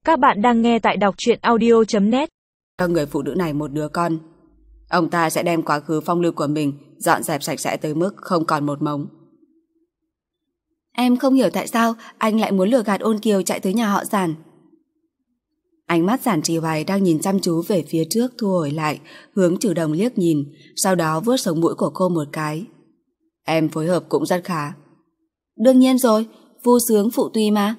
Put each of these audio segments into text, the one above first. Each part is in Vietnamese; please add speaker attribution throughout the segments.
Speaker 1: Các bạn đang nghe tại đọc truyện audio.net.
Speaker 2: Cho người phụ nữ này một đứa con. Ông ta sẽ đem quá khứ phong lưu của mình dọn dẹp sạch sẽ tới mức không còn một mống.
Speaker 3: Em không hiểu tại sao anh lại muốn lừa gạt Ôn Kiều chạy tới nhà họ Giản.
Speaker 2: Ánh mắt Giản Trì Hoài đang nhìn chăm chú về phía trước thu hồi lại, hướng Trừ Đồng liếc nhìn, sau đó vuốt sống mũi của cô một cái. Em phối hợp cũng rất khá.
Speaker 3: Đương nhiên rồi, phu sướng phụ tùy mà.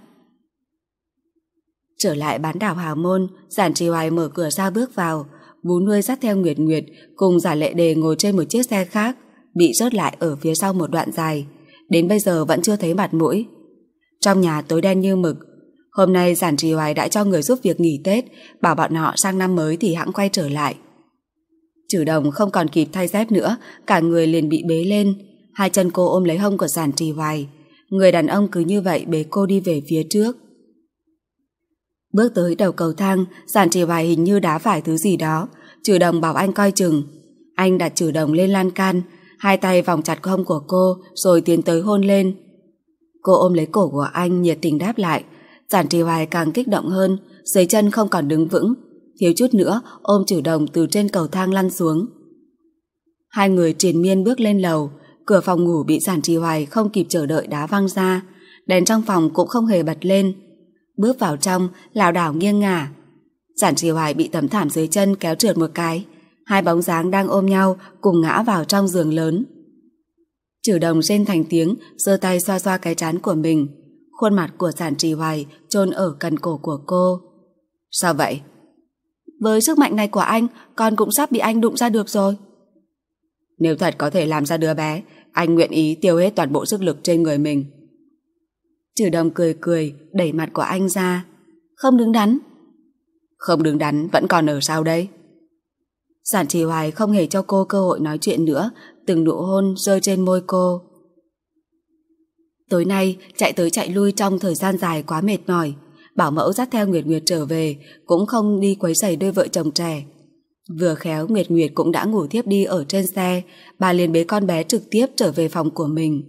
Speaker 2: Trở lại bán đảo Hào Môn, Giản Trì Hoài mở cửa ra bước vào. Bú Nuôi dắt theo Nguyệt Nguyệt cùng Giả Lệ Đề ngồi trên một chiếc xe khác, bị rớt lại ở phía sau một đoạn dài. Đến bây giờ vẫn chưa thấy mặt mũi. Trong nhà tối đen như mực. Hôm nay Giản Trì Hoài đã cho người giúp việc nghỉ Tết, bảo bọn họ sang năm mới thì hẵng quay trở lại. Trừ Đồng không còn kịp thay dép nữa, cả người liền bị bế lên. Hai chân cô ôm lấy hông của Giản Trì Hoài. Người đàn ông cứ như vậy bế cô đi về phía trước. Bước tới đầu cầu thang, Giản Trì Hoài hình như đá phải thứ gì đó. Trừ Đồng bảo anh coi chừng. Anh đặt Trừ Đồng lên lan can, hai tay vòng chặt hông của cô rồi tiến tới hôn lên. Cô ôm lấy cổ của anh nhiệt tình đáp lại. Giản Trì Hoài càng kích động hơn, dưới chân không còn đứng vững, thiếu chút nữa ôm Trừ Đồng từ trên cầu thang lăn xuống. Hai người triền miên bước lên lầu. Cửa phòng ngủ bị Giản Trì Hoài không kịp chờ đợi đá văng ra. Đèn trong phòng cũng không hề bật lên. Bước vào trong, lảo đảo nghiêng ngả. Giản Trì Hoài bị tấm thảm dưới chân kéo trượt một cái. Hai bóng dáng đang ôm nhau cùng ngã vào trong giường lớn. Trừ Đồng rên thành tiếng, giơ tay xoa xoa cái trán của mình. Khuôn mặt của Giản Trì Hoài chôn ở cần cổ của cô. Sao vậy?
Speaker 3: Với sức mạnh này của anh, con cũng sắp bị anh đụng ra được rồi.
Speaker 2: Nếu thật có thể làm ra đứa bé, anh nguyện ý tiêu hết toàn bộ sức lực trên người mình. Trừ Đồng cười cười, đẩy mặt của anh ra.
Speaker 3: Không đứng đắn.
Speaker 2: Không đứng đắn vẫn còn ở sau đây? Giản Trì Hoài không hề cho cô cơ hội nói chuyện nữa, từng nụ hôn rơi trên môi cô. Tối nay chạy tới chạy lui trong thời gian dài quá mệt mỏi. Bảo mẫu dắt theo Nguyệt Nguyệt trở về, cũng không đi quấy rầy đôi vợ chồng trẻ. Vừa khéo Nguyệt Nguyệt cũng đã ngủ thiếp đi ở trên xe, bà liền bế con bé trực tiếp trở về phòng của mình.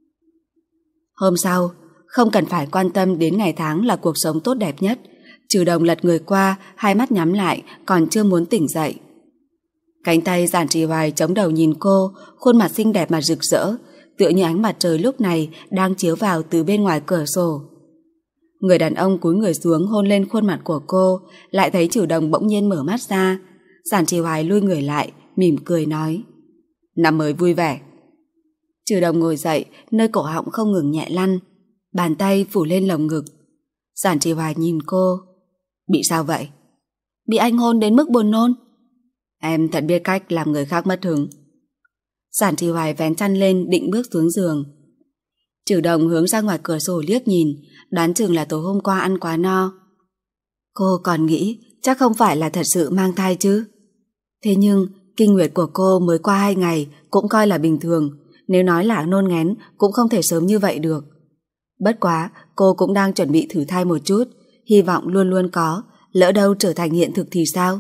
Speaker 2: Hôm sau, không cần phải quan tâm đến ngày tháng là cuộc sống tốt đẹp nhất, Trừ Đồng lật người qua, hai mắt nhắm lại, còn chưa muốn tỉnh dậy. Cánh tay Giản Trì Hoài chống đầu nhìn cô, khuôn mặt xinh đẹp mà rực rỡ, tựa như ánh mặt trời lúc này đang chiếu vào từ bên ngoài cửa sổ. Người đàn ông cúi người xuống hôn lên khuôn mặt của cô, lại thấy Trừ Đồng bỗng nhiên mở mắt ra. Giản Trì Hoài lui người lại, mỉm cười nói: Năm mới vui vẻ. Trừ Đồng ngồi dậy, nơi cổ họng không ngừng nhẹ lăn, bàn tay phủ lên lồng ngực. Giản Trì Hoài nhìn cô: Bị sao vậy?
Speaker 3: Bị anh hôn đến mức buồn nôn.
Speaker 2: Em thật biết cách làm người khác mất hứng. Giản Trì Hoài vén chăn lên định bước xuống giường. Trừ Đồng hướng ra ngoài cửa sổ liếc nhìn, đoán chừng là tối hôm qua ăn quá no. Cô còn nghĩ chắc không phải là thật sự mang thai chứ. Thế nhưng kinh nguyệt của cô mới qua 2 ngày cũng coi là bình thường, nếu nói là nôn ngén cũng không thể sớm như vậy được. Bất quá cô cũng đang chuẩn bị thử thai một chút, hy vọng luôn luôn có, lỡ đâu trở thành hiện thực thì sao?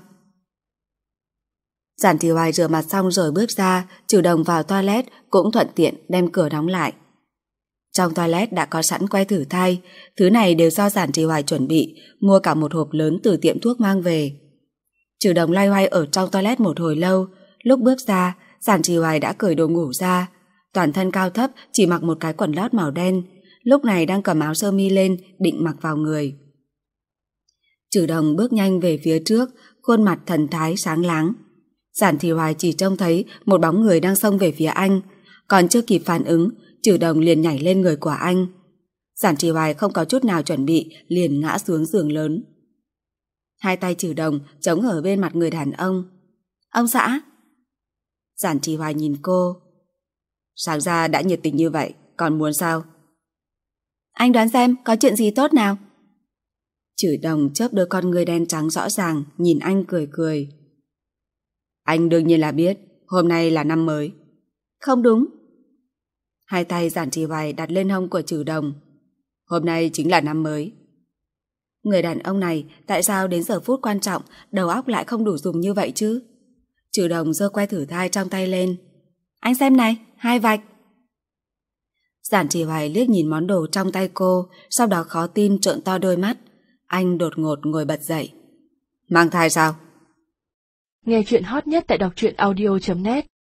Speaker 2: Giản Trì Hoài rửa mặt xong rồi bước ra, Trừ Đồng vào toilet cũng thuận tiện đem cửa đóng lại. Trong toilet đã có sẵn que thử thai, thứ này đều do Giản Trì Hoài chuẩn bị, mua cả một hộp lớn từ tiệm thuốc mang về. Trừ Đồng loay hoay ở trong toilet một hồi lâu, lúc bước ra, Giản Trì Hoài đã cởi đồ ngủ ra, toàn thân cao thấp chỉ mặc một cái quần lót màu đen, lúc này đang cầm áo sơ mi lên định mặc vào người. Trừ Đồng bước nhanh về phía trước, khuôn mặt thần thái sáng láng. Giản Trì Hoài chỉ trông thấy một bóng người đang xông về phía anh, còn chưa kịp phản ứng, Trừ Đồng liền nhảy lên người của anh. Giản Trì Hoài không có chút nào chuẩn bị, liền ngã xuống giường lớn. Hai tay Trừ Đồng chống ở bên mặt người đàn ông. Ông xã. Giản Trì Hoài nhìn cô. Sáng ra đã nhiệt tình như vậy, còn muốn sao?
Speaker 3: Anh đoán xem có chuyện gì tốt nào?
Speaker 2: Trừ Đồng chớp đôi con ngươi đen trắng rõ ràng, nhìn anh cười cười. Anh đương nhiên là biết, hôm nay là năm mới.
Speaker 3: Không đúng.
Speaker 2: Hai tay Giản Trì Hoài đặt lên hông của Trừ Đồng. Hôm nay chính là năm mới. Người đàn ông này tại sao đến giờ phút quan trọng đầu óc lại không đủ dùng như vậy chứ? Trừ Đồng giơ que thử thai trong tay lên.
Speaker 3: Anh xem này, 2 vạch.
Speaker 2: Giản Trì Hoài liếc nhìn món đồ trong tay cô, sau đó khó tin trợn to đôi mắt. Anh đột ngột ngồi bật dậy. Mang thai sao?
Speaker 1: Nghe chuyện hot nhất tại đọc truyện audio.net